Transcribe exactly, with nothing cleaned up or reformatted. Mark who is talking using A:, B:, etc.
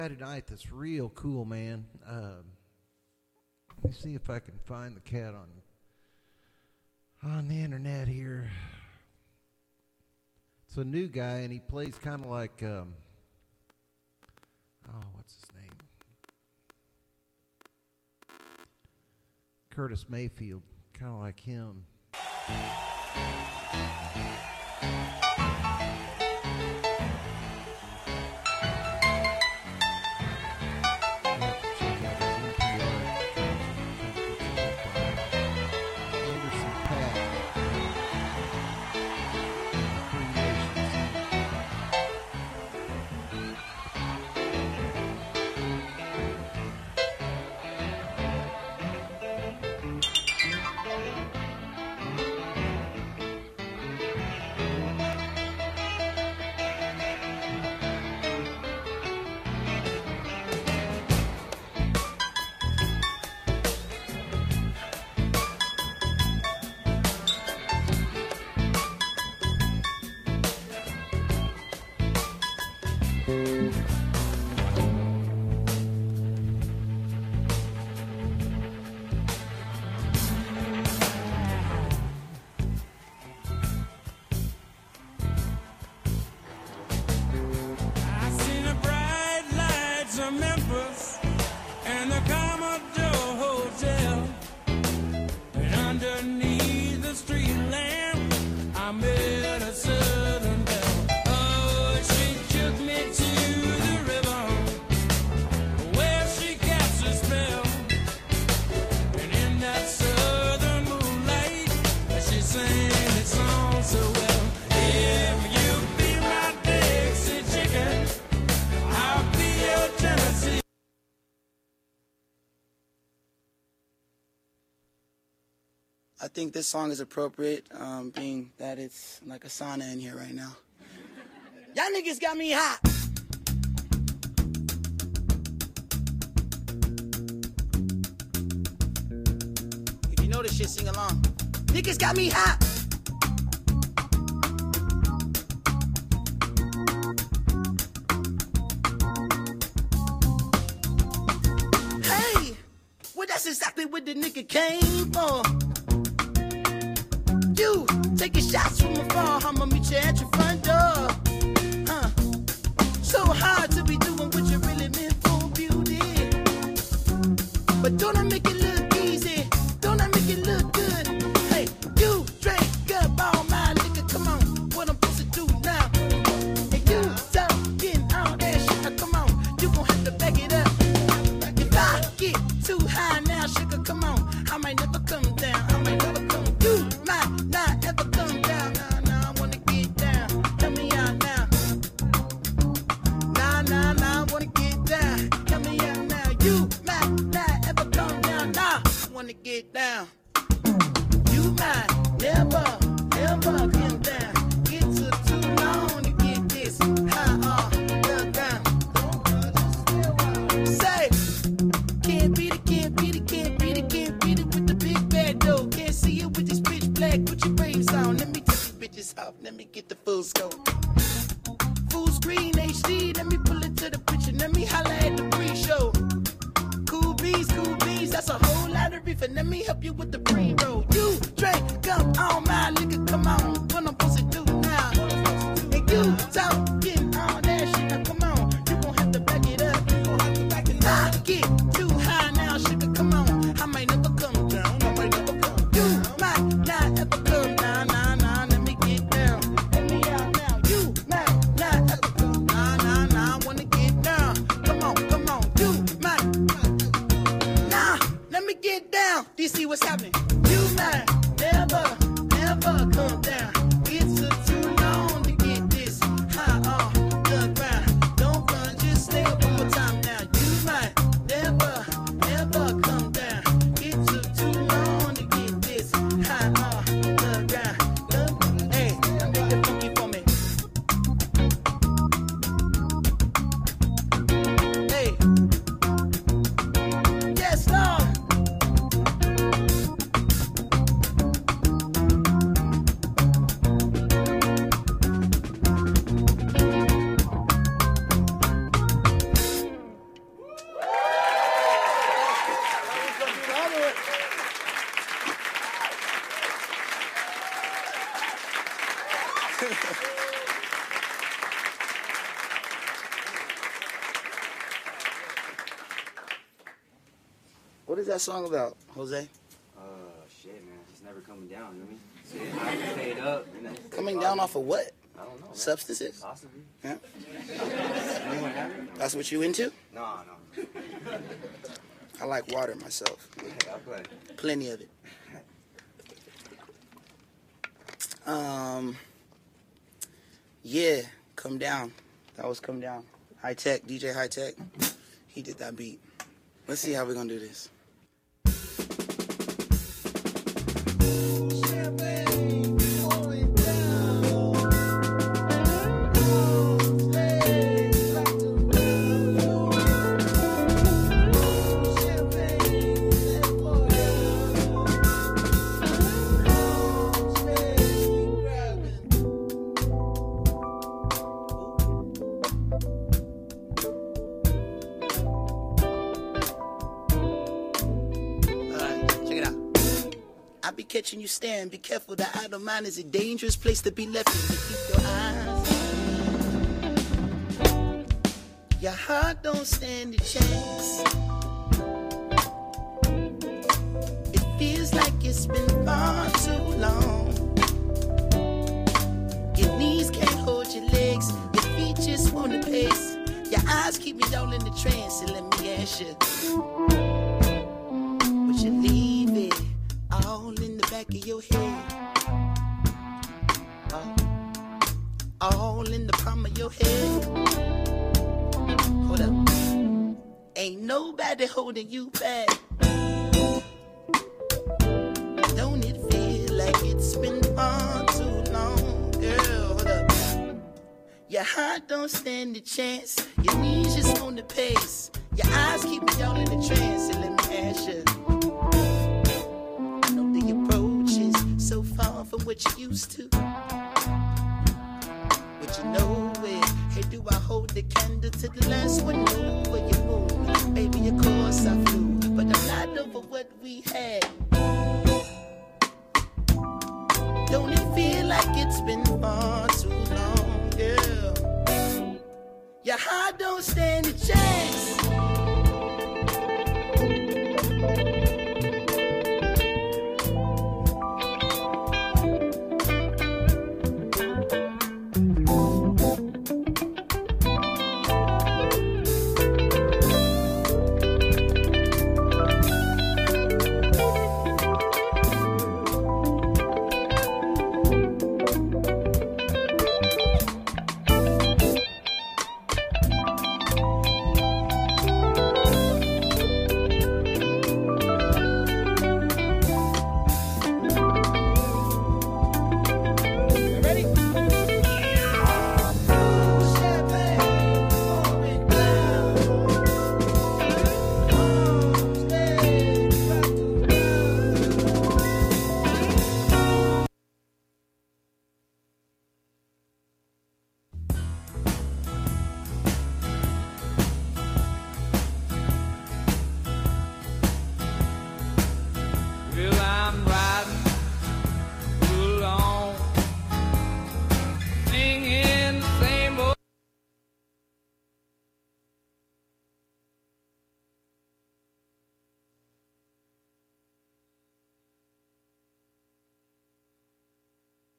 A: Saturday night that's real cool, man. Um, let me see if I can find the cat on on the internet here. It's a new guy, and he plays kind of like, um, oh, what's his name? Curtis Mayfield, kind of like him.
B: I think this song is appropriate, um, being that it's like a sauna in here right now. Y'all niggas got me hot. If you know this shit, sing along. Niggas got me hot. Hey, well that's exactly what the nigga came for. You taking shots from afar, I'ma meet you at your front door. Huh? So hard to be doing what you really meant for, beauty. But don't I make it look easy? Don't I make it look good? Hey, you drink up all my liquor, come on, what I'm supposed to do now? And you stop getting all that shit, now come on, you gon' have to back it up. If I get too high now, sugar, come on, I might never come down, I might never come. You might not ever come down, nah, nah, I wanna get down, help me out now. Nah, nah, nah, I wanna get down, help me out now. You might not ever come down, nah, I wanna get down. You might never, ever come down. It took too long to get this high off the ground. Say, can't beat it, can't beat it, can't beat it, can't beat it with the big bad dough. Can't see it with this pitch black, put your brains on. Let me take these bitches off, let me get the full scope. Full screen H D, let me pull it to the picture, let me holla at the pre-show. Cool beans, cool beans, that's a whole lot of reefer. Let me help you with the pre-roll. You drink up all my liquor, come on, what I'm supposed to do now? And you talk, getting all that shit, now come on, you gon' have to back it up. You gon' have to back it up. I get too high now, sugar, come on, I might never come down, I might never come. You might not ever come down, nah, nah, let me get down, let me out now. You might not ever come, nah, nah, nah, I wanna get down. Come on, come on, you might, nah, let me get down. Do you see what's happening? You might never, never come down. It took too long to get this high off the ground. Don't run, just stay up one more time now. You might never, never come down. It took too long to get this high off the ground. Hey, now make it funky for me. Hey, yes, Lord. What is that song about, Jose?
C: Uh, shit, man. It's never coming down, you know what I mean? Stay high, stayed up, you know.
B: Coming down off of what?
C: I don't know, man.
B: Substances?
C: Possibly.
B: Yeah.
C: Anyone have it?
B: That's what you into?
C: No, no.
B: I like water myself.
C: Hey, I'll play.
B: Plenty of it. Um, yeah, Come Down. That was Come Down. High Tech, D J High Tech. He did that beat. Let's see how we're gonna do this. Catching you staring, be careful, the idle mind is a dangerous place to be left in. Keep your eyes. Your heart don't stand a chance. It feels like it's been far too long. Your knees can't hold your legs, your feet just want to pace. Your eyes keep me all in the trance, and let me ask you, would you leave it all in the back of your head? Uh, all in the palm of your head. Hold up. Ain't nobody holding you back. Don't it feel like it's been far too long, girl? Hold up. Your heart don't stand a chance. Your knees just on the pace. Your eyes keep me all in the trance, and let me ask you, so far from what you used to. But you know it. Hey, do I hold the candle to the last one? No, where you move. Baby, of course I flew, but I'm not over what we had. Don't it feel like it's been far too long, girl? Your heart don't stand a chance.